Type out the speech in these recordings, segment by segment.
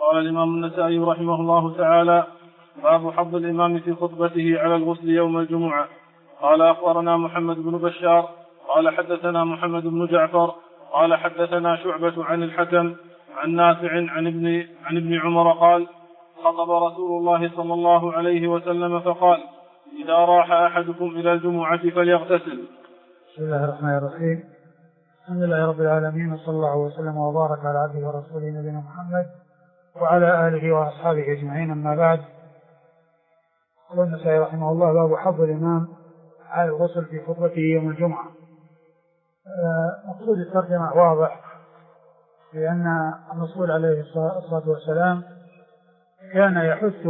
قال الإمام النسائي رحمه الله تعالى: باب حض الإمام في خطبته على الغسل يوم الجمعة. قال: أخبرنا محمد بن بشار قال حدثنا محمد بن جعفر قال حدثنا شعبة عن الحكم عن نافع عن ابن عمر قال: خطب رسول الله صلى الله عليه وسلم فقال: إذا راح أحدكم إلى الجمعة فليغتسل. بسم الله الرحمن الرحيم. الحمد لله رب العالمين، وصلى الله وسلم وبارك على عبده ورسوله نبينا محمد وعلى آله وأصحابه أجمعين، أما بعد. قال النسائي رحمه الله: باب حض الإمام على الغسل في خطبته يوم الجمعة. مقصود الترجمة واضح، لأن الرسول عليه الصلاة والسلام كان يحث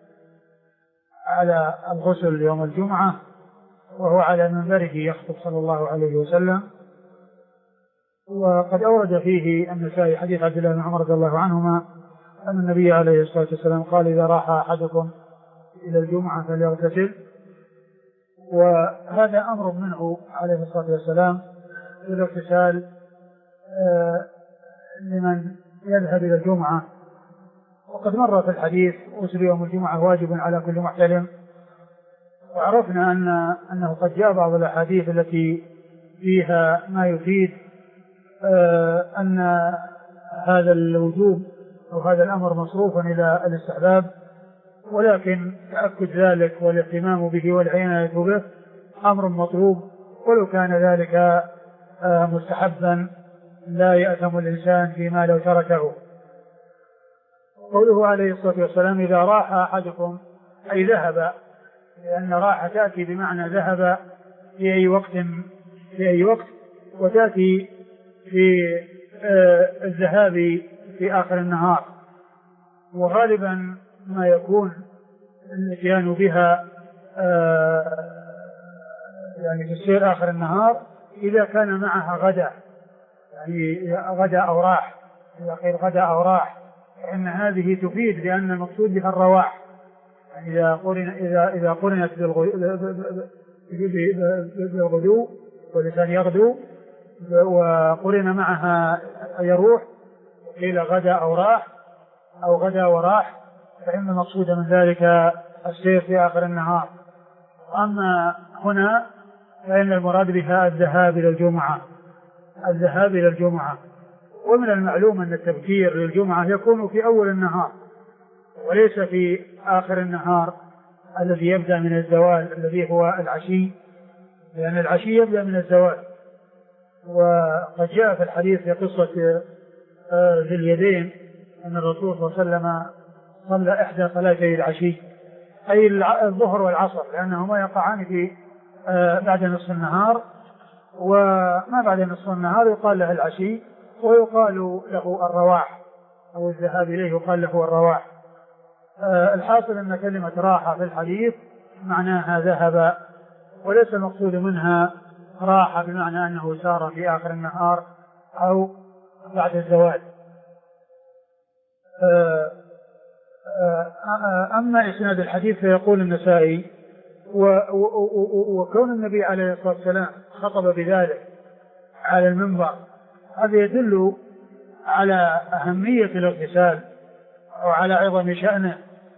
على الغسل يوم الجمعة وهو على منبره يخطب صلى الله عليه وسلم. وقد أورد فيه النسائي حديث عبد الله بن عمر رضي الله عنهما أن النبي عليه الصلاة والسلام قال: إذا راح أحدكم إلى الجمعة فليغتسل. وهذا أمر منه عليه الصلاة والسلام بالاغتسال لمن يذهب إلى الجمعة. وقد مر في الحديث: غسل يوم الجمعة واجب على كل محتلم. وعرفنا أنه قد جاء بعض الأحاديث التي فيها ما يفيد أن هذا الوجوب أو هذا الأمر مصروف إلى الاستحباب، ولكن تأكد ذلك والاهتمام به والعناية به أمر مطلوب، ولو كان ذلك مستحبا لا يأثم الإنسان فيما لو تركه. قوله عليه الصلاة والسلام: إذا راح أحدكم، أي ذهب، لأن راح تأتي بمعنى ذهب في أي وقت وتأتي في الذهاب في آخر النهار. وغالبا ما يكون الاتيان بها يعني في السير آخر النهار إذا كان معها غدا، يعني غدا أو راح، إذا قيل غدا أو راح فإن هذه تفيد، لأن المقصود بها الرواح. يعني إذا قرنت بالغدو والإنسان يغدو وقرن معها يروح، قيل غدا أو راح أو غدا وراح، فإن المقصود من ذلك السير في آخر النهار. أما هنا فإن المراد بها الذهاب إلى الجمعة. ومن المعلوم أن التبكير للجمعة يكون في أول النهار وليس في آخر النهار الذي يبدأ من الزوال، الذي هو العشي، لأن العشي يبدأ من الزوال. وقد جاء في الحديث في قصة ذي اليدين أن الرسول صلى الله عليه وسلم صلى إحدى صلاتي العشي، أي الظهر والعصر، لأنهما يقعان في بعد نصف النهار، وما بعد نصف النهار يقال له العشي، ويقال له الرواح، أو الذهاب إليه يقال له الرواح. الحاصل أن كلمة راحة في الحديث معناها ذهب، وليس المقصود منها راحة بمعنى أنه سار في آخر النهار أو بعد الزوال. أما إسناد الحديث فيقول النسائي: وكون النبي عليه الصلاة والسلام خطب بذلك على المنبر، هذا يدل على أهمية الاغتسال وعلى عظم شأنه،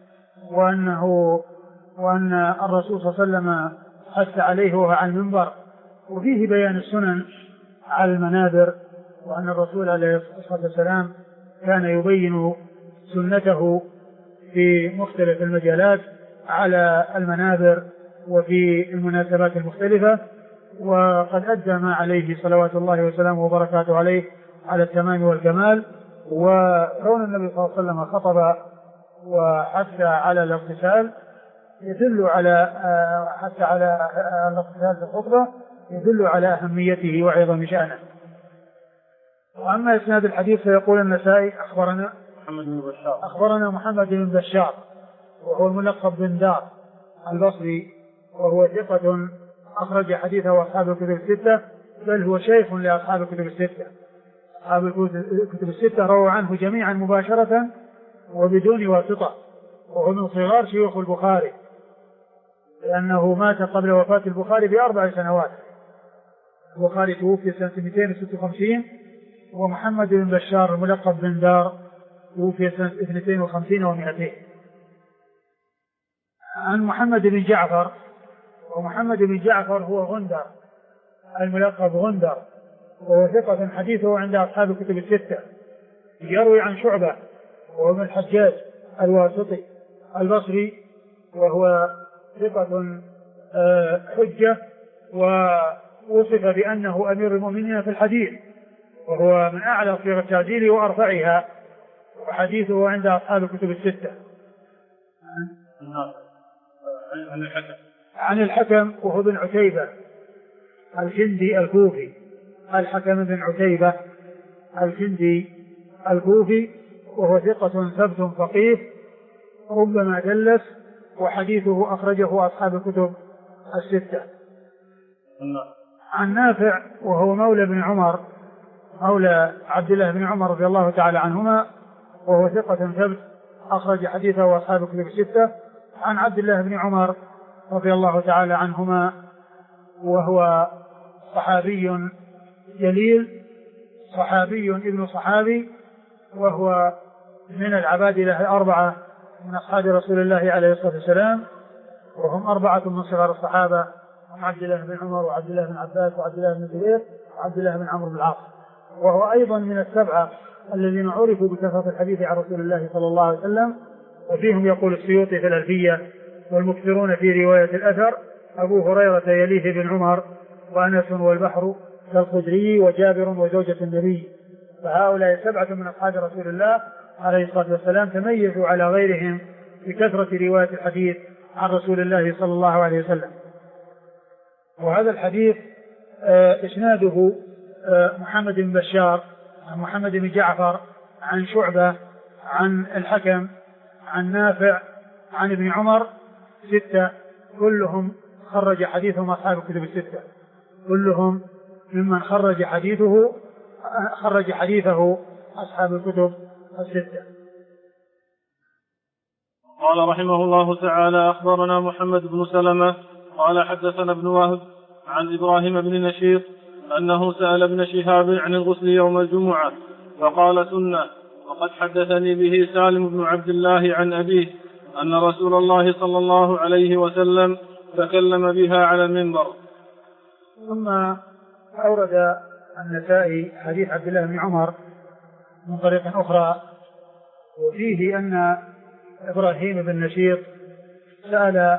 وأن الرسول صلى الله عليه وسلم حث عليه وهو على المنبر، وفيه بيان السنن على المنابر، وأن الرسول عليه الصلاة والسلام كان يبين سنته في مختلف المجالات على المنابر وفي المناسبات المختلفة، وقد أدى ما عليه صلوات الله وسلامه وبركاته عليه على التمام والكمال. وكون النبي صلى الله عليه وسلم خطب وحث على الاغتسال يدل على الاغتسال في الخطبة يدل على أهميته وعظم شأنه. وأما إسناد الحديث فيقول النسائي: أخبرنا محمد بن بشار وهو الملقب بن دار البصري، وهو ثقة أخرج حديثه أصحاب الكتب الستة، بل هو شيخ لأصحاب الكتب الستة. أصحاب الكتب الستة رووا عنه جميعا مباشرة وبدون واسطة، وهو من صغار شيوخ البخاري، لأنه مات قبل وفاة البخاري ب4 سنوات. البخاري توفي سنة 256، ومحمد بن بشار الملقب بن دار توفي سنة 52 و200. عن محمد بن جعفر، ومحمد بن جعفر هو غندر الملقب غندر، وهو ثقة حديثه عند أصحاب الكتب الستة. يروي عن شعبة وهو من الحجاج الواسطي البصري، وهو ثقة حجة، ووصف بأنه أمير المؤمنين في الحديث، وهو من أعلى صيغ التعديل وأرفعها، وحديثه عند أصحاب الكتب الستة. عن الحكم وهو بن عتيبة الكندي الكوفي، الحكم بن عتيبة الكندي الكوفي، وهو ثقة ثبت فقيه ربما دلس، وحديثه أخرجه أصحاب الكتب الستة. عن نافع وهو مولى بن عمر مولى عبد الله بن عمر رضي الله تعالى عنهما، وهو ثقة ثبت أخرج حديثه أصحاب الكتب الستة. عن عبد الله بن عمر رضي الله تعالى عنهما، وهو صحابي جليل، صحابي ابن صحابي، وهو من العبادلة الأربعة من أصحاب رسول الله عليه الصلاة والسلام، وهم 4 من صغار الصحابة، عبد الله بن عمر وعبد الله بن عباس وعبد الله بن زبير وعبد الله بن عمرو بن العاص. وهو أيضا من ال7 الذين عرفوا بكثرة الحديث عن رسول الله صلى الله عليه وسلم، وفيهم يقول السيوطي في الألفية: والمكثرون في رواية الأثر أبو هريرة يليه بن عمر، وأنس والبحر كالخدري وجابر وزوجة النبي. فهؤلاء 7 من أصحاب رسول الله عليه الصلاة والسلام تميزوا على غيرهم بكثرة رواية الحديث عن رسول الله صلى الله عليه وسلم. وهذا الحديث إسناده محمد بن بشار عن محمد بن جعفر عن شعبة عن الحكم عن نافع عن ابن عمر 6، كلهم خرج حديثهم أصحاب الكتب الستة، كلهم ممن خرج حديثه أصحاب الكتب الستة. قال رحمه الله تعالى: أخبرنا محمد بن سلمة قال حدثنا ابن وهب عن إبراهيم بن نشيط أنه سأل ابن شهاب عن الغسل يوم الجمعة فقال: سنة. وقد حدثني به سالم بن عبد الله عن أبيه أن رسول الله صلى الله عليه وسلم تكلم بها على المنبر. ثم أورد النسائي حديث عبد الله بن عمر من طريق أخرى، وفيه أن إبراهيم بن نشيط سأل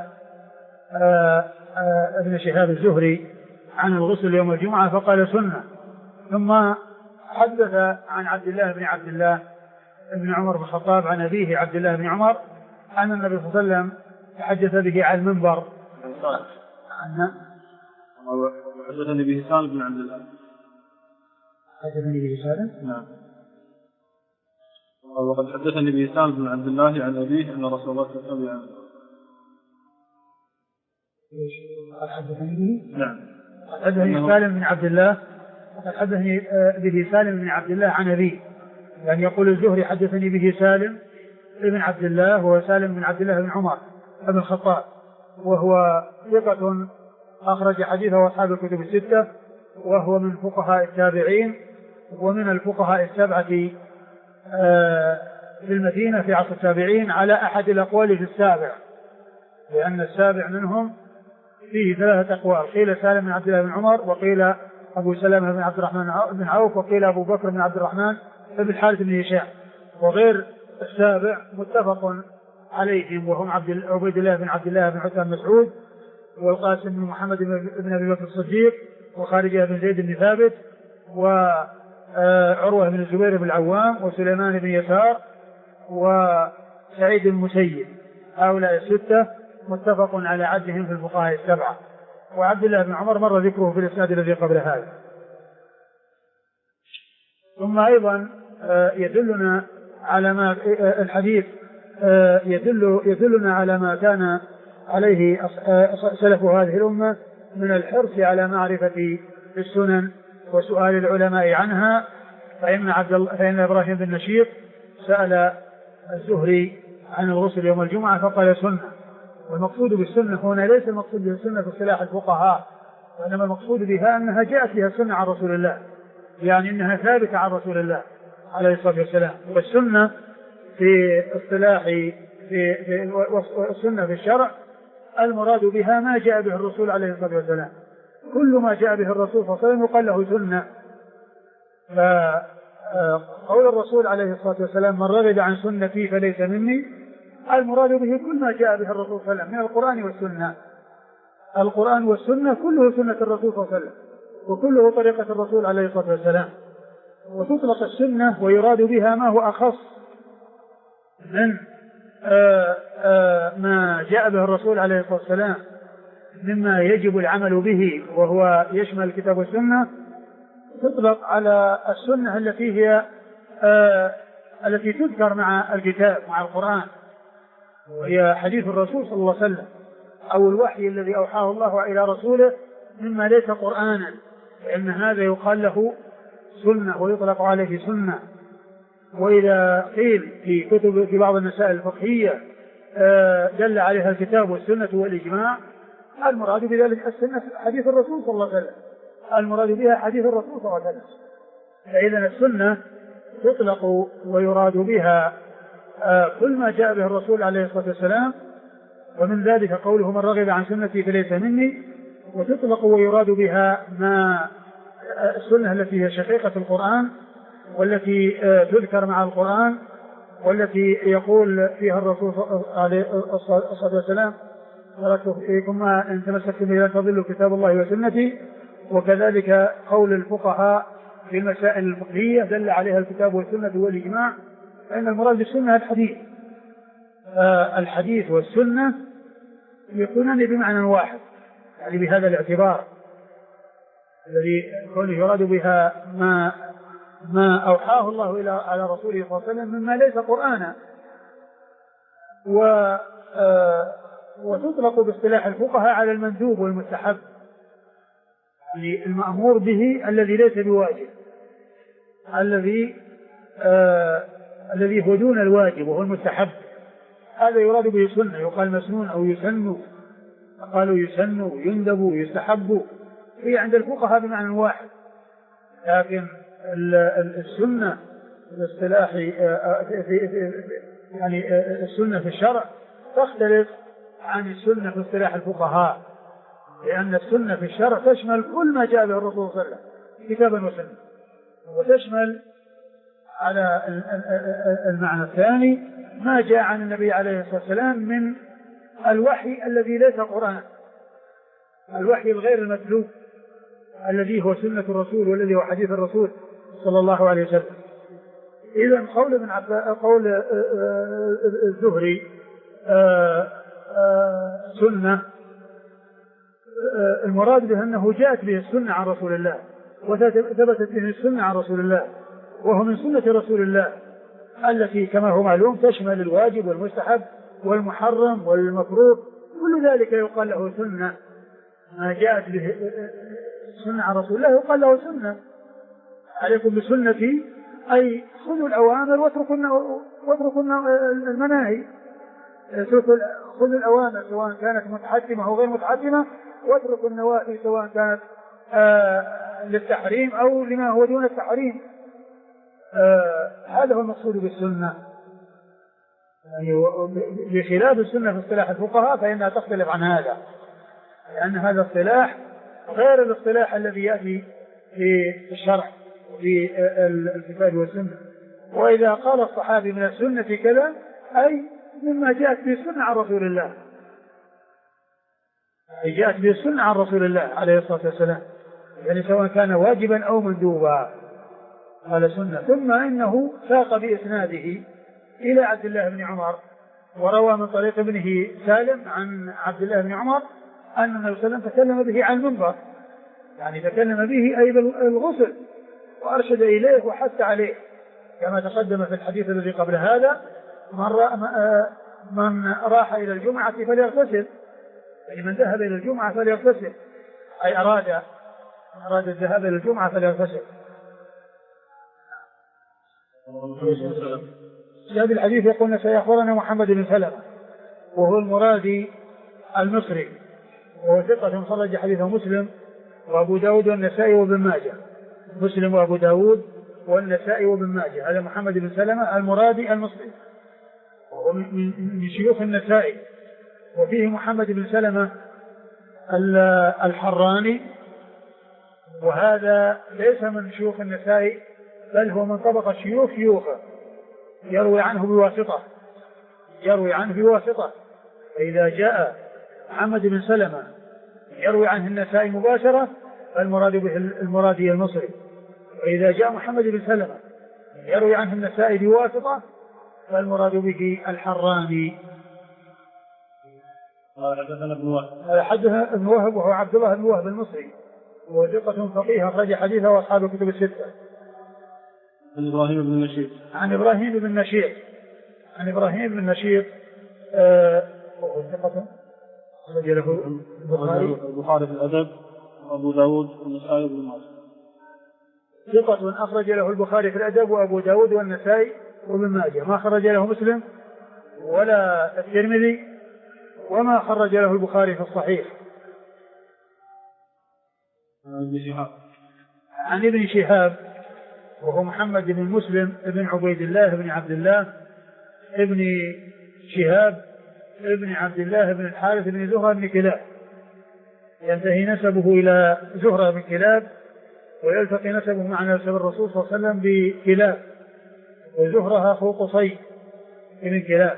ابن شهاب الزهري عن الغسل يوم الجمعة فقال: سنة. ثم حدث عن عبد الله بن عمر بن الخطاب عن أبيه عبد الله بن عمر أن النبي صلى الله عليه وسلم تحدث به على المنبر. حدثني به سالم بن عبد الله. حدثني به سالم؟ نعم. وقد حدثني به سالم بن عبد الله عن أبيه أن رسول الله صلى الله عليه وسلم. قد حدثني به؟ نعم. قد حدثني سالم بن عبد الله، قد حدثني به سالم بن عبد الله عن أبيه، يعني يقول الزهري حدثني به سالم بن عبد الله، وهو سالم بن عبد الله بن عمر بن الخطاب، وهو ثقة أخرج حديثه أصحاب الكتب الستة، وهو من فقهاء التابعين ومن الفقهاء 7 في المدينة في عصر التابعين، على أحد الأقوال في 7، لأن 7 منهم فيه 3 أقوال: قيل سالم بن عبد الله بن عمر، وقيل أبو سلمة بن عبد الرحمن بن عوف، وقيل أبو بكر بن عبد الرحمن بن الحارث بن هشام. وغير 7 متفق عليهم، وهم عبيد الله بن عبد الله بن عثمان مسعود، والقاسم بن محمد بن أبي بكر الصديق، وخارجة بن زيد بن ثابت، وعروة بن الزبير بن العوام، وسليمان بن يسار، وسعيد بن المسيب. هؤلاء 6 متفق على عدهم في الفقهاء 7. وعبد الله بن عمر مر ذكره في الإسناد الذي قبل هذا. ثم أيضا يدلنا على ما الحديث يدلنا على ما كان عليه سلف هذه الأمة من الحرص على معرفة السنن وسؤال العلماء عنها. فإن إبراهيم بن نشيط سأل الزهري عن الغسل يوم الجمعة فقال: سنة. والمقصود بالسنة هنا ليس المقصود بالسنة في اصطلاح الفقهاء، وإنما المقصود بها أنها جاءت بها السنة عن رسول الله، يعني أنها ثابتة عن رسول الله عليه الصلاة والسلام. والسنة في اصطلاح في السنة في الشرع المراد بها ما جاء به الرسول عليه الصلاة والسلام. كل ما جاء به الرسول صلى الله عليه وسلم يقال له سنة. فقول الرسول عليه الصلاة والسلام: من رغب عن سنتي فليس مني، المراد به كل ما جاء به الرسول صلى الله عليه وسلم من القرآن والسنة. القرآن والسنة كله سنة الرسول صلى الله عليه وسلم، وكله طريقة الرسول عليه الصلاة والسلام. وتطلق السنة ويراد بها ما هو أخص من ما جاء به الرسول عليه الصلاة والسلام مما يجب العمل به، وهو يشمل الكتاب والسنة. تطلق على السنة التي هي التي تذكر مع الكتاب مع القرآن، وهي حديث الرسول صلى الله عليه وسلم أو الوحي الذي أوحاه الله إلى رسوله مما ليس قرآنا، لأن هذا يقال له سنة ويطلق عليه سنة. وإذا قيل في بعض المسائل الفقهية دل عليها الكتاب والسنة والإجماع، المراد بذلك السنة حديث الرسول صلى الله عليه وسلم، المراد بها حديث الرسول صلى الله عليه وسلم. فإذا السنة تطلق ويراد بها كل ما جاء به الرسول عليه الصلاة والسلام، ومن ذلك قوله: من رغب عن سنتي فليس مني. وتطلق ويراد بها ما السنة التي هي شقيقة القرآن، والتي تذكر مع القرآن، والتي يقول فيها الرسول عليه الصلاة والسلام: تركت فيكم ما إن تمسكتم به لن تضلوا كتاب الله وسنتي. وكذلك قول الفقهاء في المسائل الفقهية دل عليها الكتاب والسنة والإجماع، فإن المراد بالسنة الحديث والسنة يكونان بمعنى واحد، يعني بهذا الاعتبار الذي يراد بها ما أوحاه الله على رسوله صلى الله عليه وسلم مما ليس قرآنا. وتطلق باصطلاح الفقهاء على المندوب والمستحب، يعني المأمور به الذي ليس بواجب، الذي هو دون الواجب وهو المستحب، هذا يراد به سنة. يقال مسنون أو يسن، قالوا يسن ويندب ويستحب، هي عند الفقهاء بمعنى واحد. لكن السنة الاصطلاح يعني السنة في الشرع تختلف عن السنة في اصطلاح الفقهاء، لأن السنة في الشرع تشمل كل ما جاء به الرسول صلى الله عليه وسلم كتابا وسنة، وتشمل على المعنى الثاني ما جاء عن النبي عليه الصلاة والسلام من الوحي الذي ليس قرآن، الوحي الغير المتلو الذي هو سنة الرسول والذي هو حديث الرسول صلى الله عليه وسلم. إذن قول الزهري سنة، المراد به أنه جاءت به السنة عن رسول الله وثبتت به السنة عن رسول الله، وهو من سنة رسول الله التي كما هو معلوم تشمل الواجب والمستحب والمحرم والمكروه، كل ذلك يقال له سنة. ما جاءت به السنة عن رسول الله يقال له سنة. عليكم بسنتي، أي خذوا الأوامر واتركوا المناهي، خذوا الأوامر سواء كانت متحتمة أو غير متحتمة، واتركوا النواهي سواء كانت للتحريم أو لما هو دون التحريم. هذا هو المقصود بالسنة، يعني بخلاف السنة في اصطلاح الفقهاء فإنها تختلف عن هذا، لأن هذا اصطلاح غير الاصطلاح الذي يأتي في الشرع في الكتاب والسنة. وإذا قال الصحابي من السنة كذا أي مما جاءت به السنة عن رسول الله، أي جاءت به السنة عن رسول الله عليه الصلاة والسلام، يعني سواء كان واجبا أو مندوبا قال سنة. ثم إنه ساق بإسناده إلى عبد الله بن عمر، وروى من طريق ابنه سالم عن عبد الله بن عمر أن النبي صلى الله عليه وسلم تكلم به عن المنبر، يعني تكلم به أي بالغسل، وأرشد إليه وحث عليه، كما تقدم في الحديث الذي قبل هذا: من راح إلى الجمعة فليغتسل، يعني من ذهب إلى الجمعة فليغتسل، أي أراد الذهاب إلى الجمعة فليغتسل. هذا الحديث يقول: سيخبرنا محمد بن سلمة وهو المرادي المصري، وهو ثقة خرج حديثه مسلم وأبو داود والنسائي وابن ماجه، مسلم وأبو داود والنسائي وابن ماجه. هذا محمد بن سلمة المرادي المصري ومن شيوخ النسائي. وفيه محمد بن سلمة الحراني، وهذا ليس من شيوخ النسائي بل هو من طبقة شيوخه، يروي عنه بواسطة. فإذا جاء محمد بن سلمة يروي عنه النسائي مباشرة فالمراد به المرادي المصري، وإذا جاء محمد بن سلمة يروي عنه النسائي بواسطة فالمراد به الحراني. حدثنا ابن وهب وهو عبد الله بن وهب المصري، وهو ثقة فقيه أخرج حديثه وأصحاب الكتب الستة. عن إبراهيم بن نشيط وهو ثقة أخرج له البخاري في الأدب وأبو داود والنسائي وابن ماجه. ثقة أخرج له البخاري في الأدب وأبو داود والنسائي وابن ماجه، ما خرج له مسلم ولا الترمذي وما خرج له البخاري في الصحيح. عن ابن شهاب وهو محمد بن مسلم بن عبيد الله بن عبد الله ابن شهاب ابن عبد الله بن الحارث بن زهرة بن كلاب، ينتهي نسبه إلى زهرة بن كلاب ويلتقي نسبه مع نسب الرسول صلى الله عليه وسلم بكلاب، وزهرة أخو قصي بن كلاب،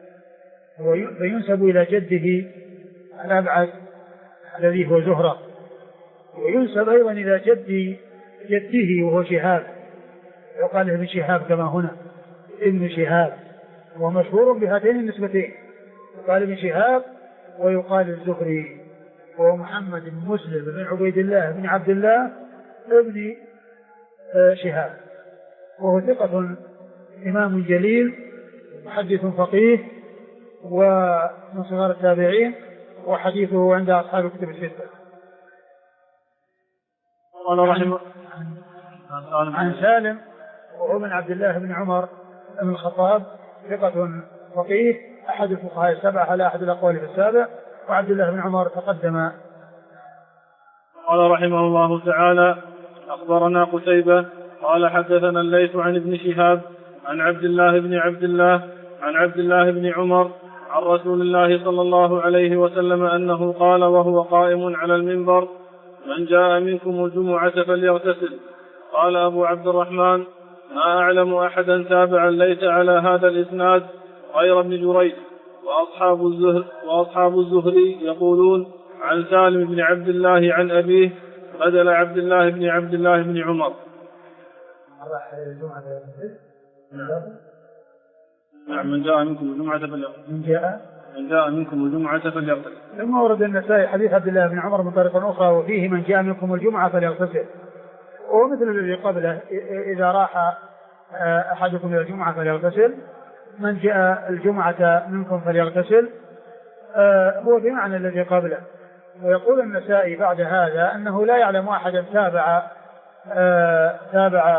وينسب إلى جده الأبعد الذي هو زهرة، وينسب أيضا إلى جده وهو شهاب، يقال ابن شهاب كما هنا ابن شهاب، ومشهور بهاتين النسبتين، يقال ابن شهاب ويقال الزهري، وهو محمد بن مسلم بن عبيد الله بن عبد الله ابن شهاب، وهو ثقة إمام جليل محدث فقيه ومن صغار التابعين، وحديثه عند أصحاب الكتب الستة. عن سالم وهو من عبد الله بن عمر بن الخطاب، ثقة فقيه أحد الفقهاء السبعة على أحد الأقوال في السابع، وعبد الله بن عمر تقدم. قال رحمه الله تعالى: أخبرنا قتيبة قال حدثنا الليث عن ابن شهاب عن عبد الله بن عمر عن رسول الله صلى الله عليه وسلم أنه قال وهو قائم على المنبر: من جاء منكم الجمعة فليغتسل. قال أبو عبد الرحمن: ما أعلم أحدا تابع الليث على هذا الإسناد غير ابن جريج، وأصحاب الزهري يقولون عن سالم بن عبد الله عن أبيه بدل عبد الله بن عمر. من جاء منكم الجمعة فليغتسل. ثم ورد النسائي حديث عبد الله بن عمر من طريق أخرى وفيه من جاء منكم الجمعة فليغتسل، ومثل الذي قبله: إذا راح أحدكم إلى الجمعة فليغتسل، من جاء الجمعة منكم فليغتسل، هو بمعنى الذي قبله. ويقول النسائي بعد هذا أنه لا يعلم أحدا تابع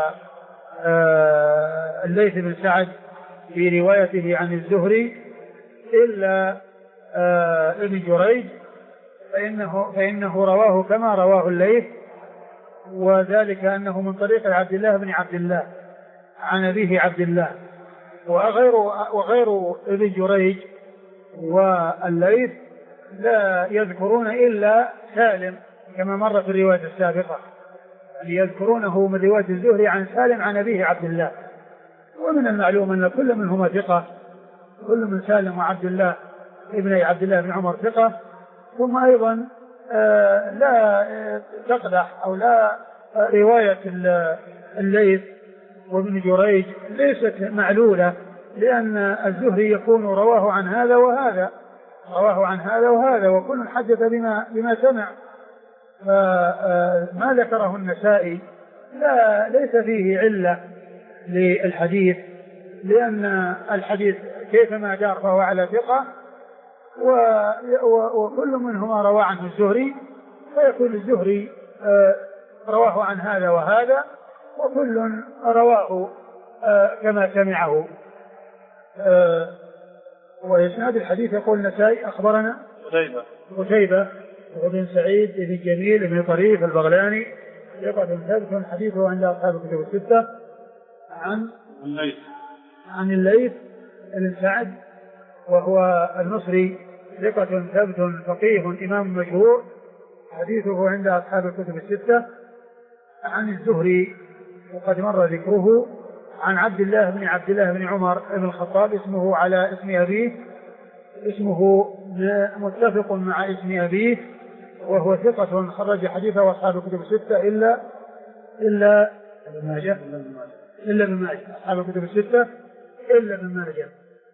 الليث بن سعد في روايته عن الزهري إلا ابن جريج، فإنه رواه كما رواه الليث، وذلك أنه من طريق عبد الله بن عبد الله عن أبيه عبد الله، وغير ابن جريج والليث لا يذكرون إلا سالم كما مر في الرواية السابقة، يذكرونه من رواية الزهري عن سالم عن أبيه عبد الله. ومن المعلوم أن كل منهما ثقة، كل من سالم وعبد الله ابن عبد الله بن عمر ثقة. ثم أيضا لا تقدح أو لا رواية الليث وابن جريج ليست معلولة، لأن الزهري يكون رواه عن هذا وهذا، وكل حدث بما سمع. فما ذكره النسائي ليس فيه علة للحديث، لأن الحديث كيفما دار فهو على ثقة، وكل منهما روى عنه الزهري، فيكون الزهري رواه عن هذا وهذا، وكل رواه كما سمعه. وإسناد الحديث يقول النسائي: أخبرنا قتيبة بن سعيد بن جميل بن طريف البغلاني، ثقة ثابت حديثه عند أصحاب الكتب الستة، عن الليث بن سعد وهو المصري ثقة ثبت فقيه إمام مشهور، حديثه عند أصحاب الكتب الستة. عن الزهري وقد مر ذكره. عن عبد الله بن عمر بن الخطاب اسمه على اسم أبيه، اسمه متفق مع اسم أبيه، وهو ثقة خرج حديثه أصحاب الكتب الستة إلا ابن ماجه أصحاب الكتب الستة إلا ابن ماجه.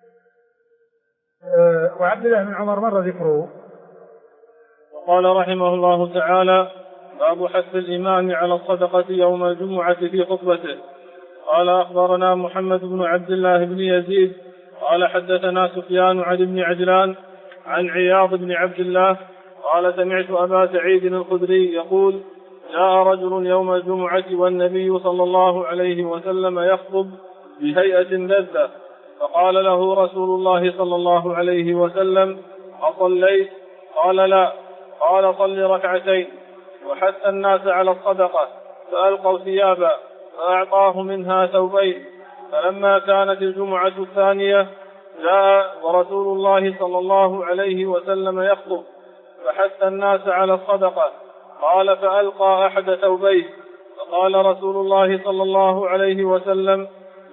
وعبد الله بن عمر مر ذكره. وقال رحمه الله تعالى: باب حث الإمام على الصدقة يوم الجمعة في خطبته. قال: أخبرنا محمد بن عبد الله بن يزيد قال: حدثنا سفيان عن ابن عجلان عن عياض بن عبد الله قال: سمعت أبا سعيد الخدري يقول: جاء رجل يوم الجمعة والنبي صلى الله عليه وسلم يخطب بهيئة لذة، فقال له رسول الله صلى الله عليه وسلم: أصليت؟ قال: لا. قال: صل ركعتين. وحث الناس على الصدقة فألقوا ثيابا فأعطاه منها ثوبين. فلما كانت الجمعة الثانية جاء ورسول الله صلى الله عليه وسلم يخطب فحث الناس على الصدقة. قال: فألقى أحد ثوبيه، فقال رسول الله صلى الله عليه وسلم: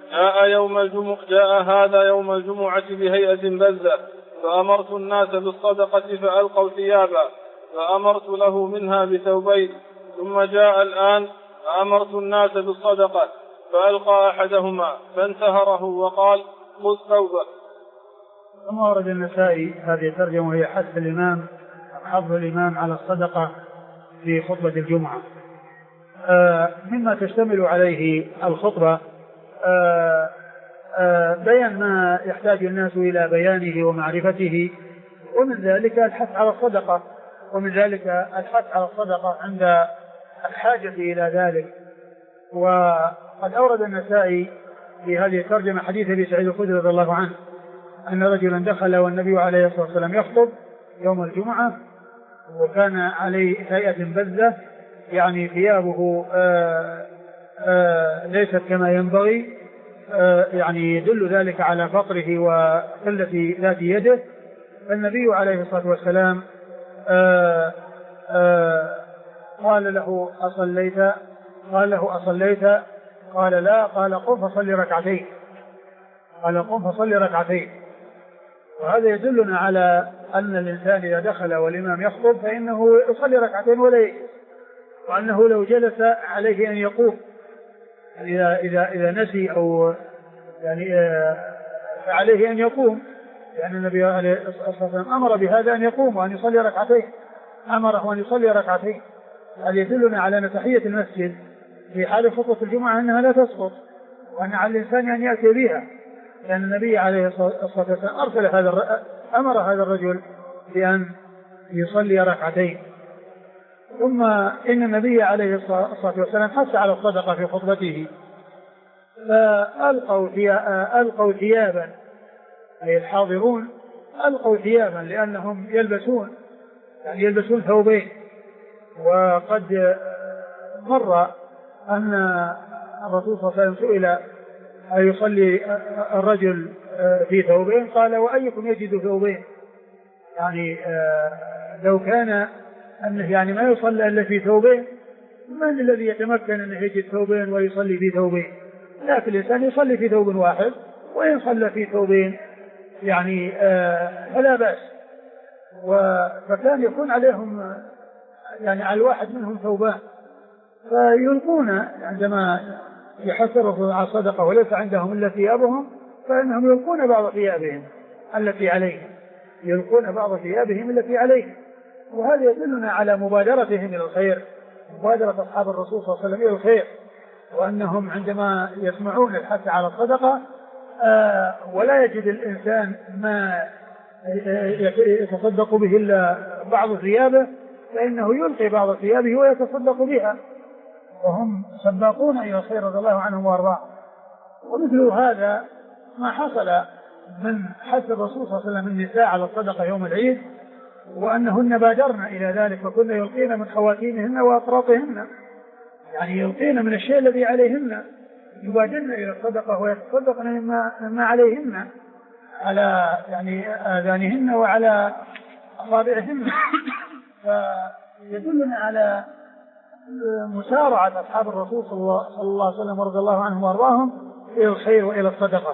جاء هذا يوم الجمعة بهيئة بزة، فأمرت الناس بالصدقة فألقوا ثيابا فأمرت له منها بثوبين، ثم جاء الآن فأمرت الناس بالصدقة فألقى أحدهما فانتهره وقال: خذ ثوبك. ثم ورد النسائي هذه الترجمة وهي حث الإمام على الصدقة في خطبة الجمعة. مما تشتمل عليه الخطبة بيان ما يحتاج الناس إلى بيانه ومعرفته، ومن ذلك الحث على الصدقة، عند الحاجة إلى ذلك. وقد أورد النسائي في هذه الترجمة حديث أبي سعيد الخدري رضي الله عنه أن رجلا دخل والنبي عليه الصلاة والسلام يخطب يوم الجمعة، وكان عليه هيئة بزة، يعني ثيابه ليست كما ينبغي، يعني يدل ذلك على فقره وقلة ذات يده. فالنبي عليه الصلاة والسلام قال له: أصليت؟ قال: لا. قال: قم فصل ركعتين. وهذا يدلنا على أن الإنسان إذا دخل والإمام يخطب فإنه يصلي ركعتين ولا يجلس، وأنه لو جلس عليه أن يقوم، إذا نسي أو يعني فعليه أن يقوم، لأن النبي عليه الصلاة والسلام أمر بهذا أن يقوم وأن يصلي ركعتين، أمره أن يصلي ركعتين. هذا يدلنا على أن تحية المسجد في حال خطبة الجمعة أنها لا تسقط، وأن على الإنسان أن يأتي بها، لأن النبي عليه الصلاة والسلام أمر هذا الرجل بأن يصلي ركعتين. ثم إن النبي عليه الصلاة والسلام حث على الصدقة في خطبته، فألقوا ثيابا، أي الحاضرون ألقوا ثيابا، لأنهم يلبسون ثوبين. وقد مر أن الرسول صلى الله عليه وسلم سئل: أيصلي الرجل في ثوبين؟ قال: وأيكم يجد ثوبين؟ يعني لو كان أنه يعني ما يصلي إلا في ثوبين، من الذي يتمكن أنه يجد ثوبين ويصلي في ثوبين؟ لكن الإنسان يصلي في ثوب واحد، وإن صلى في ثوبين يعني فلا بأس. فكان يكون عليهم يعني على الواحد منهم ثوبان، فيلقون عندما يحسروا على الصدقة وليس عندهم إلا ثيابهم، فإنهم يلقون بعض ثيابهم التي عليهم، وهذا يدلنا على مبادرتهم إلى الخير، مبادرة أصحاب الرسول صلى الله عليه وسلم إلى الخير، وأنهم عندما يسمعون الحث على الصدقة ولا يجد الإنسان ما يتصدق به إلا بعض ثيابه، فإنه يلقي بعض ثيابه ويتصدق بها، وهم سباقون إلى الخير رضي الله عنهم وارضاهم. ومثل هذا ما حصل من حث الرسول صلى الله عليه وسلم النساء على الصدقة يوم العيد، وأنهن بادرن إلى ذلك، فكنا يلقين من خواتيمهن وأطراطهن، يعني يلقين من الشيء الذي عليهن، يبادرن إلى الصدقة ويتصدقن مما عليهن، على يعني آذانهن وعلى أصابعهن. فيدلنا على مسارعة أصحاب الرسول صلى الله عليه وسلم ورضي الله عنهم وأرضاهم إلى الخير وإلى الصدقة.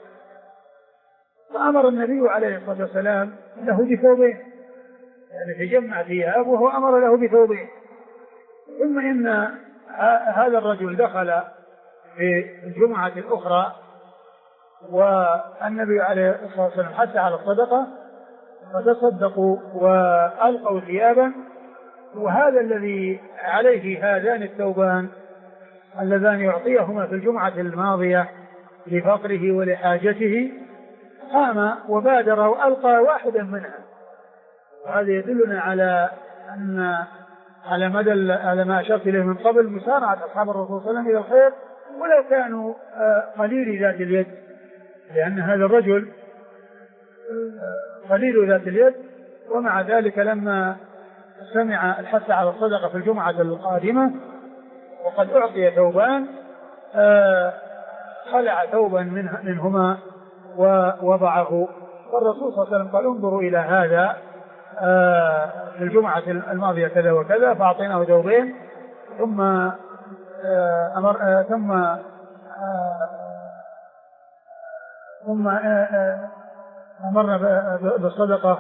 فأمر النبي عليه الصلاة والسلام له بثوبين، يعني تجمع ثياب وهو أمر له بثوبين. ثم إن هذا الرجل دخل في الجمعة الأخرى والنبي عليه الصلاة والسلام حث على الصدقة فتصدقوا وألقوا ثيابا، وهذا الذي عليه هذان الثوبان اللذان يعطيهما في الجمعة الماضية لفقره ولحاجته قام وبادر وألقى واحدا منها. وهذا يدلنا على أن على ما أشرت إليه من قبل مسارعة أصحاب الرسول صلى الله عليه وسلم إلى الخير ولو كانوا قليل ذات اليد، لأن هذا الرجل قليل ذات اليد. ومع ذلك لما سمع الحث على الصدقة في الجمعة القادمة وقد أعطي ثوبان خلع ثوبا منهما ووضعه. والرسول صلى الله عليه وسلم قال انظروا إلى هذا في الجمعة الماضية كذا وكذا، فأعطيناه ثوبين ثم أمرنا بالصدقة.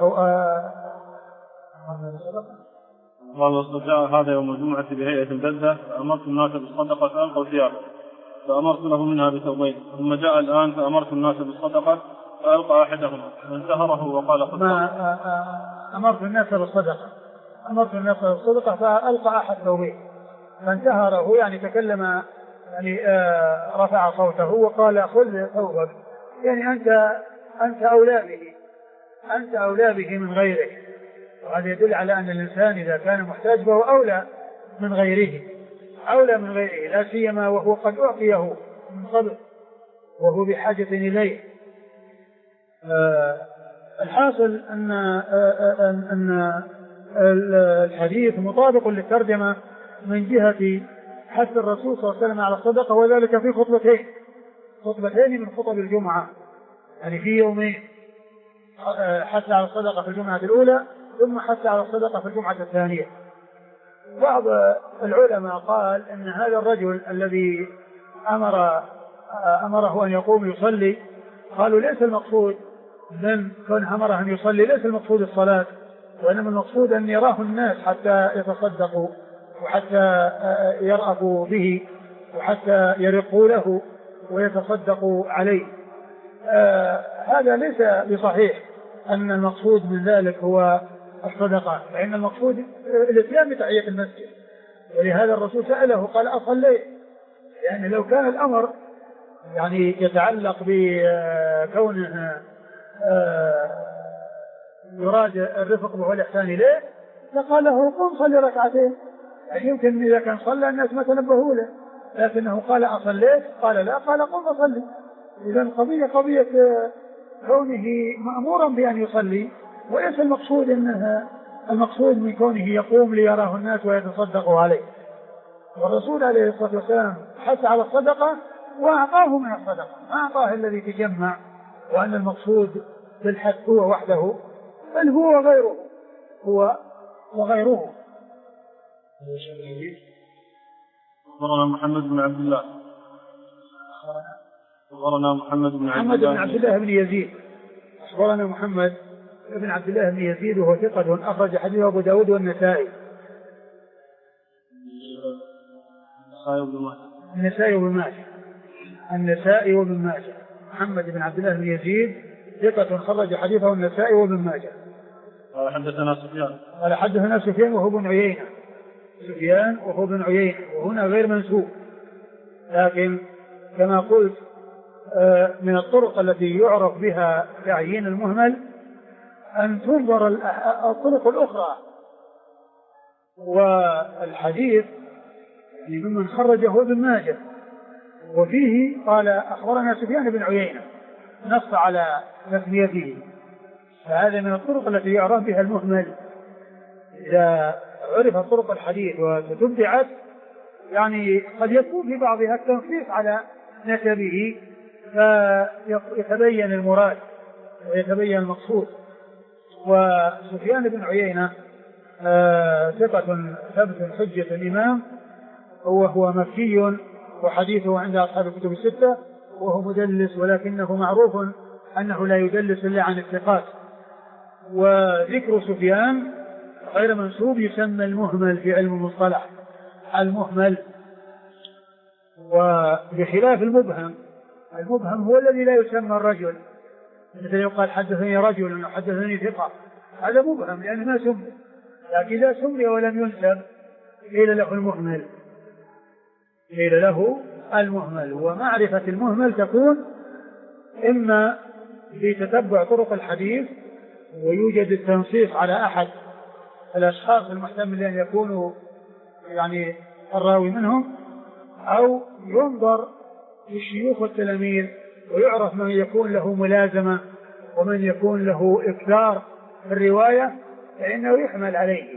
قال جاء هذا يوم الجمعة بهيئة بذة فأمرت الناس بالصدقة فألقوا ثيابه فأمرت له منها بثوبين، ثم جاء الآن فأمرت الناس بالصدقة فألقى أحدهما فانتهره وقال خذ. أمرت الناس بالصدقة فألقى أحد ثوبين فانتهره، يعني تكلم، يعني رفع صوته وقال خذ ثوبك، يعني أنت أولى به من غيره. وهذا يدل على أن الإنسان إذا كان محتاج فهو أولى من غيره، لا سيما وهو قد أعطيه من قبل وهو بحاجة إليه. الحاصل أن الحديث مطابق للترجمة من جهة حث الرسول صلى الله عليه وسلم على الصدقة، وذلك في خطبتين من خطب الجمعة، يعني في يومين حث على الصدقة في الجمعة الأولى ثم حث على الصدقة في الجمعة الثانية. بعض العلماء قال إن هذا الرجل الذي أمره أن يقوم يصلي، قالوا ليس المقصود من كون أمره أن يصلي ليس المقصود الصلاة، وإنما المقصود أن يراه الناس حتى يتصدقوا وحتى يرأفوا به وحتى يرقوا له ويتصدقوا عليه. هذا ليس بصحيح أن المقصود من ذلك هو الصدقة، فإن المقصود الإتيان بتحية المسجد. ولهذا الرسول سأله قال أصليت، يعني لو كان الأمر يعني يتعلق بكونه يراد الرفق به والإحسان إليه فقال له قم صلي ركعتين، يعني يمكن إذا كان صلى الناس ما تنبهوا له، لكنه قال أصليت، قال لا، قال قم فصلي. إذا القضية قضية كونه مأمورا بأن يصلي، وليس المقصود من كونه يقوم ليراه الناس ويتصدقوا عليه. والرسول عليه الصلاة والسلام حث على الصدقة وأعطاه من الصدقة، ما أعطاه الذي تجمع وأن المقصود بالحث هو وحده، بل هو وغيره. أخبرنا محمد بن عبد الله بن يزيد. أخبرنا محمد بن عبد الله بن يزيد وهو ثقة أخرج حديثه أبو داود والنسائي. النسائي وابن ماجه. محمد بن عبد الله بن يزيد ثقة خرج حديثه النسائي وابن ماجه. قال حدثنا سفيان وهو بن عيينة. وهنا غير منسوب، لكن كما قلت من الطرق التي يعرف بها تعيين المهمل أن تنظر الطرق الأخرى. والحديث ممن خرجه ابن ماجه، وفيه قال أخبرنا سفيان بن عيينة، نص على تسميته، فهذا من الطرق التي يعرف بها المهمل. إذا عرف طرق الحديث وتتبعت يعني قد يكون في بعضها التنصيص على نسبه فيتبين المراد، ويتبين المقصود. وسفيان بن عيينة ثقة ثبت حجة إمام، وهو مكي وحديثه عند أصحاب الكتب الستة، وهو مدلس، ولكنه معروف أنه لا يدلس إلا عن الثقات. وذكر سفيان غير منسوب يسمى المهمل في علم المصطلح، المهمل. وبخلاف المبهم، المبهم هو الذي لا يسمى الرجل، مثل يقال حدثني رجل وحدثني ثقة، هذا مبهم لأنه ما سمي. لكن إذا سمي ولم ينسب قيل له المهمل، قيل له المهمل. ومعرفة المهمل تكون إما بتتبع طرق الحديث ويوجد التنصيص على أحد الأشخاص المحتمل أن يكونوا يعني الراوي منهم، أو ينظر في الشيوخ والتلاميذ ويعرف من يكون له ملازمة ومن يكون له إكثار في الرواية فإنه يحمل عليه.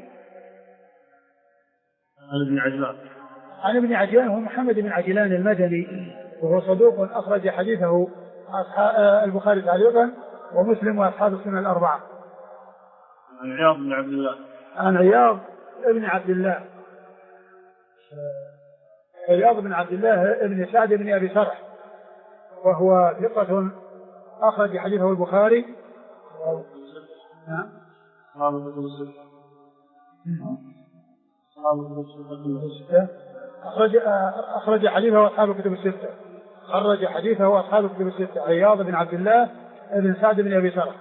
عن ابن عجلان هو محمد بن عجلان المدني، وهو صدوق أخرج حديثه البخاري تعليقا ومسلم وأصحاب السنن الأربعة. عن عياض بن عبد الله. عن عياض بن عبد الله، عياض بن عبد الله ابن سعد بن أبي سرح، وهو ثقة أخرج حديثه البخاري. نعم. أخرج حديثه أصحاب الكتب الستة. خرج حديثه أصحاب الكتب الستة. عياض بن عبد الله ابن سعد بن أبي سرح.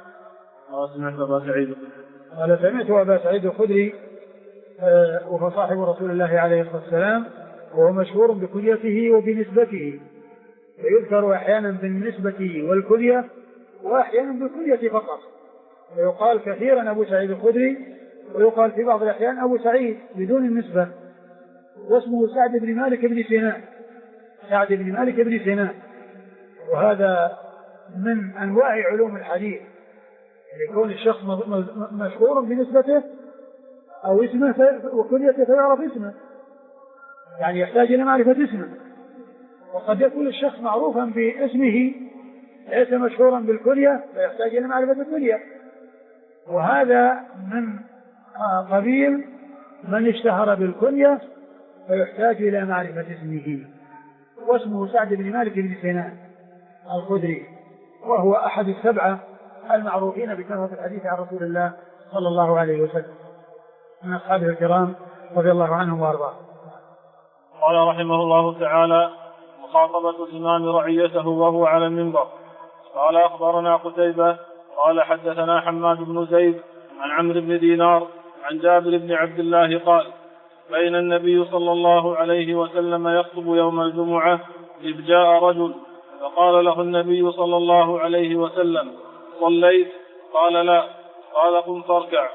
قال سمعت أبا سعيد الخدري وهو صاحب رسول الله عليه الصلاة والسلام، وهو مشهور بكنيته وبنسبته، ويذكر أحيانا بالنسبة والكنية وأحيانا بالكنية فقط، ويقال كثيرا أبو سعيد الخدري، ويقال في بعض الأحيان أبو سعيد بدون النسبة. واسمه سعد بن مالك بن سنان، سعد بن مالك بن سنان. وهذا من أنواع علوم الحديث، يكون الشخص مشهور بنسبته أو اسمه وكنيته فيعرف اسمه، يعني يحتاج إلى معرفة اسمه. وقد يكون الشخص معروفا باسمه ليس مشهورا بالكنية فيحتاج إلى معرفة الكنية. وهذا من قبيل من اشتهر بالكنية فيحتاج إلى معرفة اسمه. واسمه سعد بن مالك بن سنان الخدري، وهو أحد السبعة المعروفين بكثرة الحديث عن رسول الله صلى الله عليه وسلم من أصحابه الكرام رضي الله عنهم وأرضاهم. قال رحمه الله تعالى: مخاطبة الإمام رعيته وهو على المنبر. قال: أخبرنا قتيبة قال حدثنا حماد بن زيد عن عمرو بن دينار عن جابر بن عبد الله قال: بين النبي صلى الله عليه وسلم يخطب يوم الجمعة إذ جاء رجل فقال له النبي صلى الله عليه وسلم: صليت؟ قال: لا. قال: قم فاركع.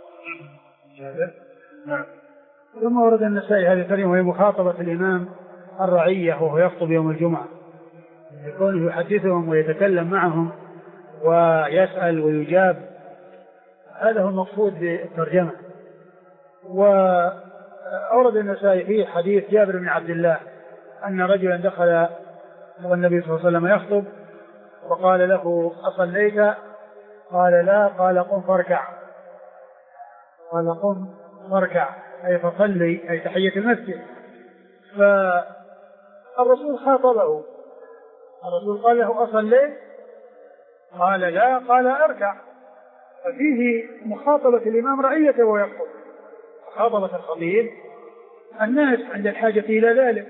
نعم. ثم ورد النسائي هذه الكلمة وهي مخاطبة الإمام الرعية وهو يخطب يوم الجمعة، يكون يحدثهم ويتكلم معهم ويسأل ويجاب، هذا هو المقصود بالترجمة. وأورد النسائي فيه حديث جابر بن عبد الله أن رجلا دخل والنبي صلى الله عليه وسلم يخطب وقال له: أصليت؟ قال: لا. قال: قم فاركع. قال: قم فاركع أي فصلي، أي تحية المسجد. فالرسول خاطبه، الرسول قال له: أصليت؟ قال: لا. قال: أركع. ففيه مخاطبة الإمام رعيته ويخطب، مخاطبة الخطيب الناس عند الحاجة إلى ذلك،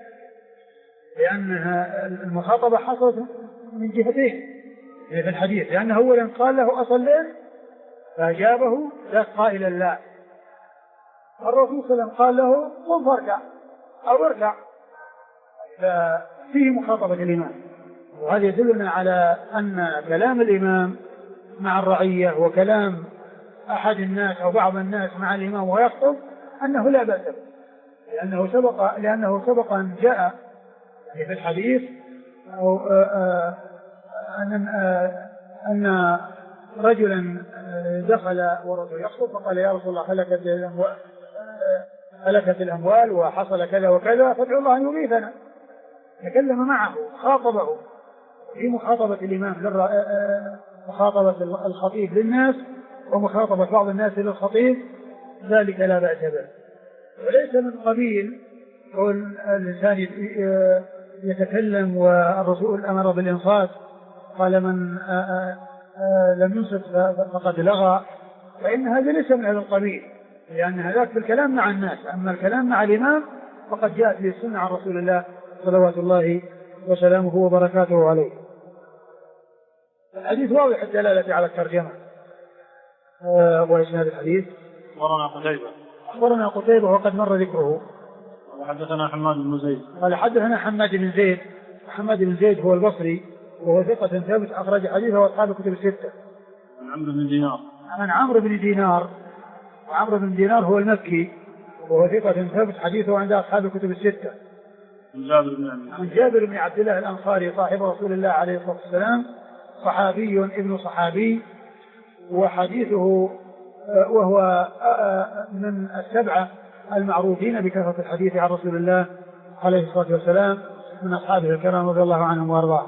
لأنها المخاطبة حصلت من جهتين في الحديث، لأنه أولا قال له: أصليت؟ فأجابه: لا. قائلا: لا. الرسول صلى الله عليه وسلم قال له: قم فاركع أو اركع. ففيه مخاطبة الإمام، وهذا يدلنا على أن كلام الإمام مع الرعية وكلام أحد الناس أو بعض الناس مع الإمام ويخطب أنه لا بأس به، لأنه سبق أن جاء في الحديث أو أن رجلا دخل ورسول يخطب فقال: يا رسول الله هلكت الأموال وحصل كذا وكذا فادعوا الله أن يغيثنا. تكلم معه، خاطبه في مخاطبة الإمام مخاطبة الخطيب للناس ومخاطبة بعض الناس للخطيب ذلك لا بأس به. وليس من قبيل كون الإنسان يتكلم والرسول أمر بالإنصات، قال من لم ينصت فقد لغى، فإن هذا ليس من هذا القبيل، لأن هذاك في الكلام مع الناس. أما الكلام مع الإمام فقد جاءت به السنة عن رسول الله صلوات الله وسلامه وبركاته عليه. الحديث واضح الدلالة على الترجمة. وإسناد الحديث أخبرنا قتيبة وقد مر ذكره. وحدثنا حماد بن زيد قال حدثنا حماد بن زيد. حماد بن زيد هو البصري وهو ثقة ثابت أخرج حديثه وأصحاب الكتب الستة. عن عمرو بن دينار. عن عمرو بن دينار، وعمرو بن دينار هو المكي وهو ثقة ثابت حديثه عند أصحاب الكتب الستة. عن جابر بن عبد الله الأنصاري صاحب رسول الله عليه الصلاة والسلام، صحابي ابن صحابي، وحديثه وهو من السبعة المعروفين بكثرة الحديث عن رسول الله عليه الصلاة والسلام من أصحابه الكرام رضي الله عنهم وارضاهم.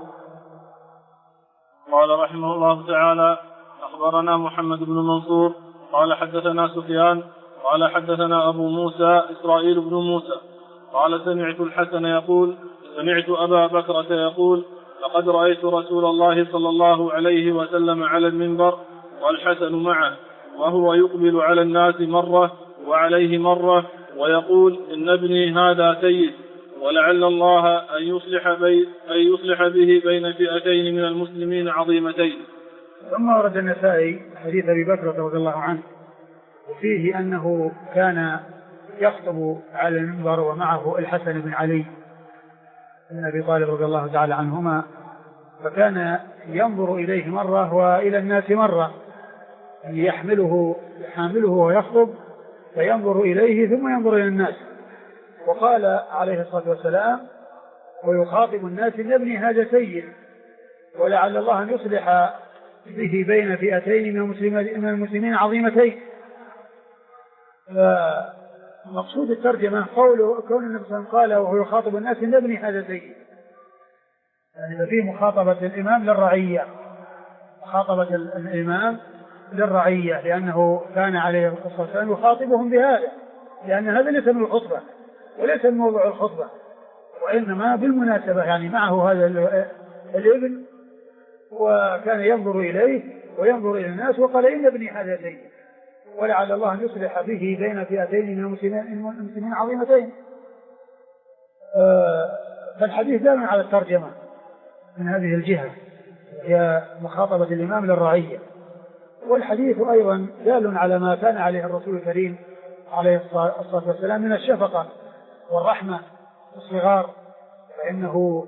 قال رحمه الله تعالى: أخبرنا محمد بن منصور قال حدثنا سفيان قال حدثنا أبو موسى إسرائيل بن موسى قال سمعت الحسن يقول سمعت أبا بكرة يقول: لقد رأيت رسول الله صلى الله عليه وسلم على المنبر والحسن معه وهو يقبل على الناس مرة وعليه مرة ويقول: إن ابني هذا سيد، ولعل الله أن يصلح به بين فئتين من المسلمين عظيمتين. ثم ورد النسائي حديث أبي بكرة رضي الله عنه وفيه أنه كان يخطب على المنبر ومعه الحسن بن علي بن أبي طالب رضي الله تعالى عنهما، فكان ينظر إليه مرة وإلى الناس مرة، يحمله ويخطب فينظر إليه ثم ينظر إلى الناس. وقال عليه الصلاة والسلام ويخاطب الناس: إن ابني هذا سيد، ولعل الله أن يصلح به بين فئتين من المسلمين عظيمتين. مقصود الترجمة قوله كون النبي صلى الله عليه وسلم قال وهو يخاطب الناس: إن ابني هذا سيد، يعني فيه مخاطبة الإمام للرعية، مخاطبة الإمام للرعية، لأنه كان عليه الصلاة والسلام يخاطبهم بهذا، لأن هذا ليس من الخطبة وليس من موضوع الخطبة، وإنما بالمناسبة يعني معه هذا الابن وكان ينظر إليه وينظر إلى الناس، وقال: إن ابني هذا سيد، ولعل الله أن يصلح به بين فئتين من المسلمين عظيمتين. فالحديث دال على الترجمة من هذه الجهة، هي مخاطبة الإمام للرعية. والحديث أيضا دال على ما كان عليه الرسول الكريم عليه الصلاة والسلام من الشفقة والرحمة والصغار، فإنه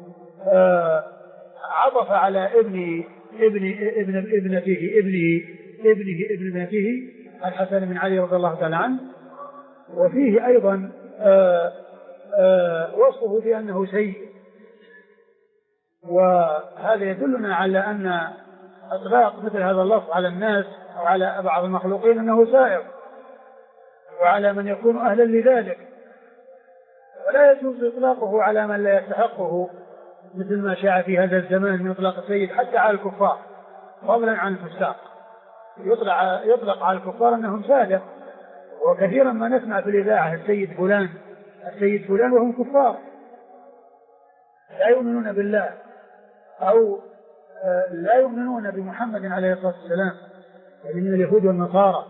عطف على ابن ابنته الحسن بن علي رضي الله تعالى عنه. وفيه أيضا وصفه بأنه سيد، وهذا يدلنا على أن أطلاق مثل هذا اللفظ على الناس أو على بعض المخلوقين أنه سائر، وعلى من يكون أهلا لذلك، ولا يجوز إطلاقه على من لا يستحقه، مثل ما شاع في هذا الزمان من إطلاق السيد حتى على الكفار فضلا عن الفساق. يطلق على الكفار أنهم سادة، وكثيرا ما نسمع في الإذاعة السيد فلان وهم كفار لا يؤمنون بالله أو لا يؤمنون بمحمد عليه الصلاة والسلام، يعني من اليهود والنصارى،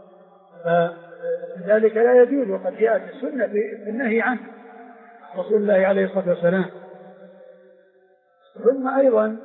فذلك لا يجوز، وقد جاءت السنة بالنهي عنه رسول الله عليه الصلاة والسلام. ثم أيضا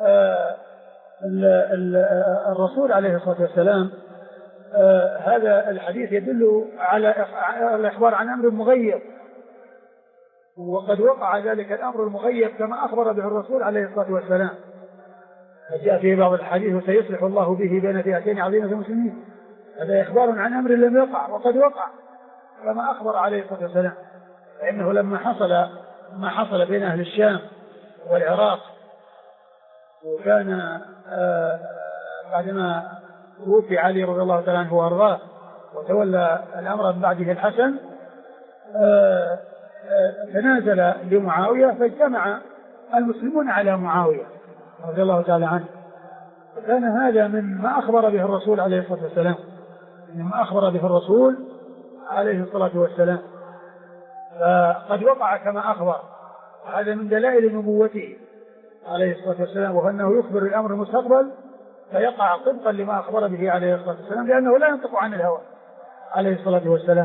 الرسول عليه الصلاة والسلام هذا الحديث يدل على الإخبار عن أمر مغيب، وقد وقع ذلك الأمر المغيب كما أخبر به الرسول عليه الصلاة والسلام. جاء في بعض الحديث: وسيصلح الله به بين فئتين عظيمة المسلمين. هذا إخبار عن أمر لم يقع وقد وقع كما أخبر عليه الصلاة والسلام. فإنه لما حصل ما حصل بين أهل الشام والعراق، وكان بعدما توفي علي رضي الله تعالى عنه وارضاه وتولى الأمر من بعده الحسن، تنازل لمعاوية، فاجتمع المسلمون على معاوية رضي الله تعالى عنه، كان هذا مما أخبر به الرسول عليه الصلاة والسلام، مما أخبر به الرسول عليه الصلاة والسلام، فقد وقع كما أخبر. هذا من دلائل نبوته عليه الصلاة والسلام، وأنه يخبر الأمر المستقبل فيقع طبقا لما أخبر به عليه الصلاة والسلام، لأنه لا ينطق عن الهوى عليه الصلاة والسلام.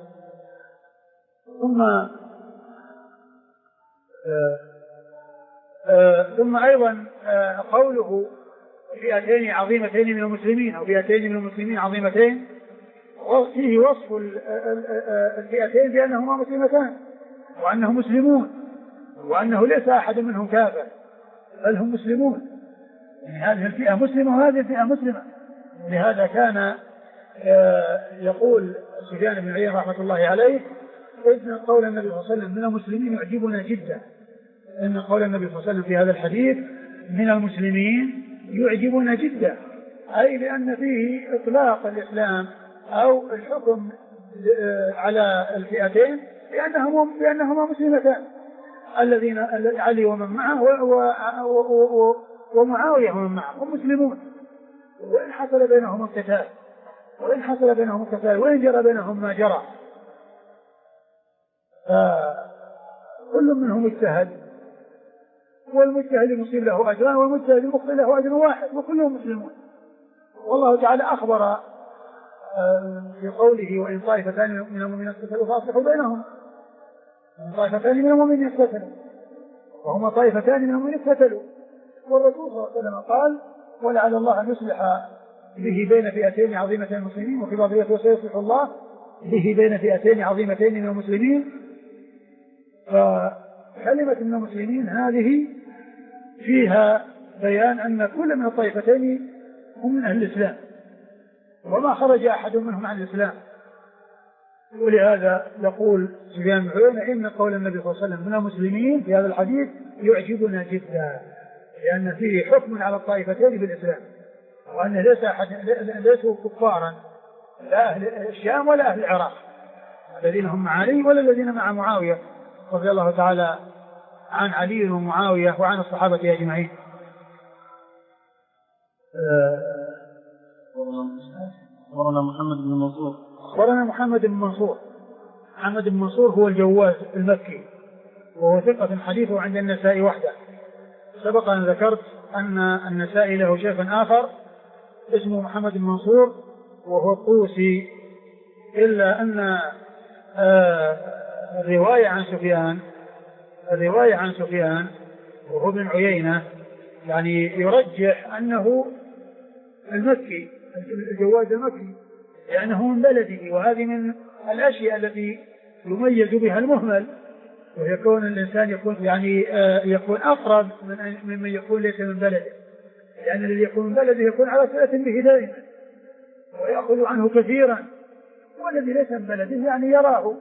ثم أيضا قوله فئتين عظيمتين من المسلمين أو فئتين من المسلمين عظيمتين، فيه وصف الفئتين بأنهما مسلمتان وأنهم مسلمون، وأنه ليس أحد منهم كافر بل هم مسلمون، يعني هذه الفئة مسلمة وهذه الفئة مسلمة. لهذا كان يقول سفيان بن عيينة رحمة الله عليه: إن قول النبي صلى الله عليه وسلم من المسلمين يعجبنا جدا. إن قول النبي صلى الله عليه وسلم في هذا الحديث من المسلمين يعجبنا جدا، أي لأن فيه إطلاق الإسلام أو الحكم على الفئتين بأنهما مسلمتان، الذين علي ومن معه ومعاوية ومن معه هم مسلمون، وإن حصل بينهم القتال وإن جرى بينهم ما جرى، فكل منهم اجتهد، والمجتهد المصيب له أجران والمجتهد المخطئ له أجر واحد وكلهم مسلمون. والله تعالى أخبر في قوله: وإن طائفتان من المؤمنين اقتتلوا فأصلحوا بينهم. طائفتان من المؤمنين اقتتلوا، وهما طائفتان من المؤمنين اقتتلوا، والرسول صلى الله عليه وسلم قال: ولعل الله أن يصلح به بين فئتين عظيمتين من المسلمين، وفي بعض الروايات وسيصلح الله به بين فئتين عظيمتين من المسلمين. فكلمة من المسلمين هذه فيها بيان أن كل من الطائفتين هم من أهل الإسلام، وما خرج أحد منهم عن الإسلام. ولهذا يقول سفيان بن عيينة: إن قول النبي صلى الله عليه وسلم من المسلمين في هذا الحديث يعجبنا جدا، لأن فيه حكم على الطائفتين بالإسلام، وأن ليسوا كفارا، لا أهل الشام ولا أهل العراق، الذين هم مع علي ولا الذين مع معاوية رضي الله تعالى عن علي ومعاوية وعن الصحابة أجمعين. أخبرنا محمد بن منصور. محمد بن منصور هو الجواز المكي، وهو ثقة حديثه عند النسائي وحده. سبق أن ذكرت أن النسائي له شيخ آخر اسمه محمد بن منصور وهو الطوسي، إلا أن الرواية عن سفيان وهو بن عيينة يعني يرجح أنه المكي، الجواز المكي، لأنه من بلده، وهذه من الأشياء التي يميز بها المهمل، ويكون الإنسان يكون أقرب ممن يكون ليس من بلده، لأن الذي يكون من بلده يكون على صلة به دائما ويأخذ عنه كثيرا، والذي ليس من بلده يعني يراه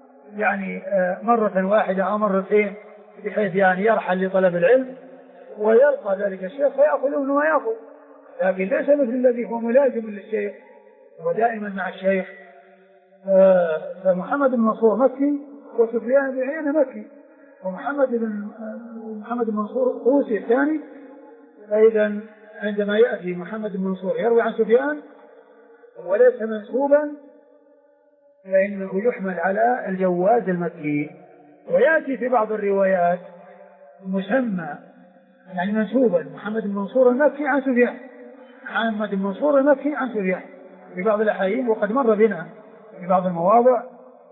مرة واحدة أو مرتين، بحيث يرحل لطلب العلم ويلقى ذلك الشيخ فيأخذ منه ما يأخذ، لكن ليس مثل الذي هو ملازم للشيخ ودائما مع الشيخ. فمحمد بن منصور مكي، وسفيان بن عيينة مكي، ومحمد بن منصور طوسي الثاني. فإذا عندما يأتي محمد بن منصور يروي عن سفيان وليس منسوبا فإنه يحمل على الجواز المكي، ويأتي في بعض الروايات مسمى منسوبا: محمد بن منصور المكي عن سفيان، محمد بن منصور المكي عن سفيان في بعض الأحايين، وقد مر بنا في بعض المواضع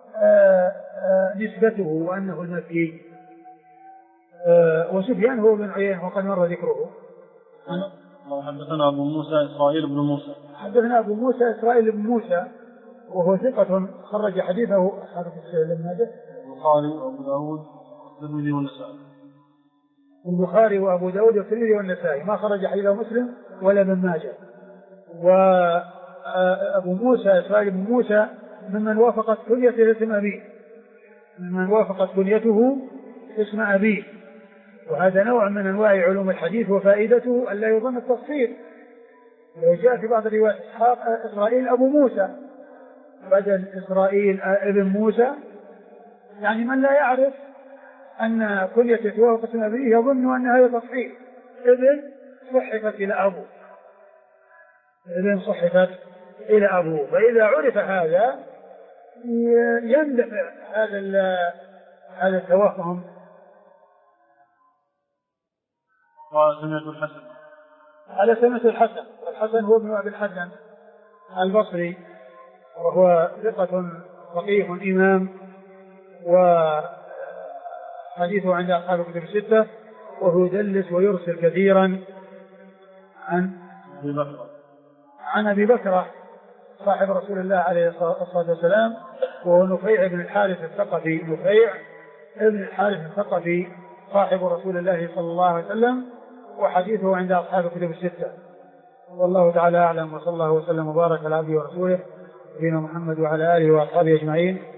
نسبته وأنه المكي، وسفيان هو بن عيينة وقد مر ذكره. حدثنا أبو موسى إسرائيل بن موسى وهو ثقة خرج حديثه أصحاب السنن البخاري وأبو داود والترمذي والنسائي. البخاري وأبو داود والترمذي والنسائي، ما خرج حديثه مسلم ولا ابن ماجه. وأبو موسى إسرائيل بن موسى ممن وافقت كنيته اسم أبيه، وهذا نوع من أنواع علوم الحديث، وفائدته ألا يظن التصفير. لو جاء في بعض الروايات إسرائيل أبو موسى بدل إسرائيل ابن موسى، من لا يعرف أن كنيته توافق اسم أبيه يظن أن هذا تصحيح، ابن صحفت إلى أبو، إذن صحفت إلى أبوه. فإذا عرف هذا يندفع هذا التوهم. قال سمعت الحسن. على سمعت الحسن. الحسن هو ابن أبي الحسن البصري، وهو ثقة فقيه إمام، وحديثه عند أصحاب الكتب الستة، وهو يدلس ويرسل كثيرا عن أبي بكر صاحب رسول الله عليه الصلاة والسلام، وهو نفيع بن الحارث الثقفي. نفيع بن الحارث الثقفي صاحب رسول الله صلى الله عليه وسلم، وحديثه عند أصحاب الكتب الستة. والله تعالى أعلم، وصلى الله وسلم وبارك على عبده ورسوله نبينا محمد وعلى آله وأصحابه أجمعين.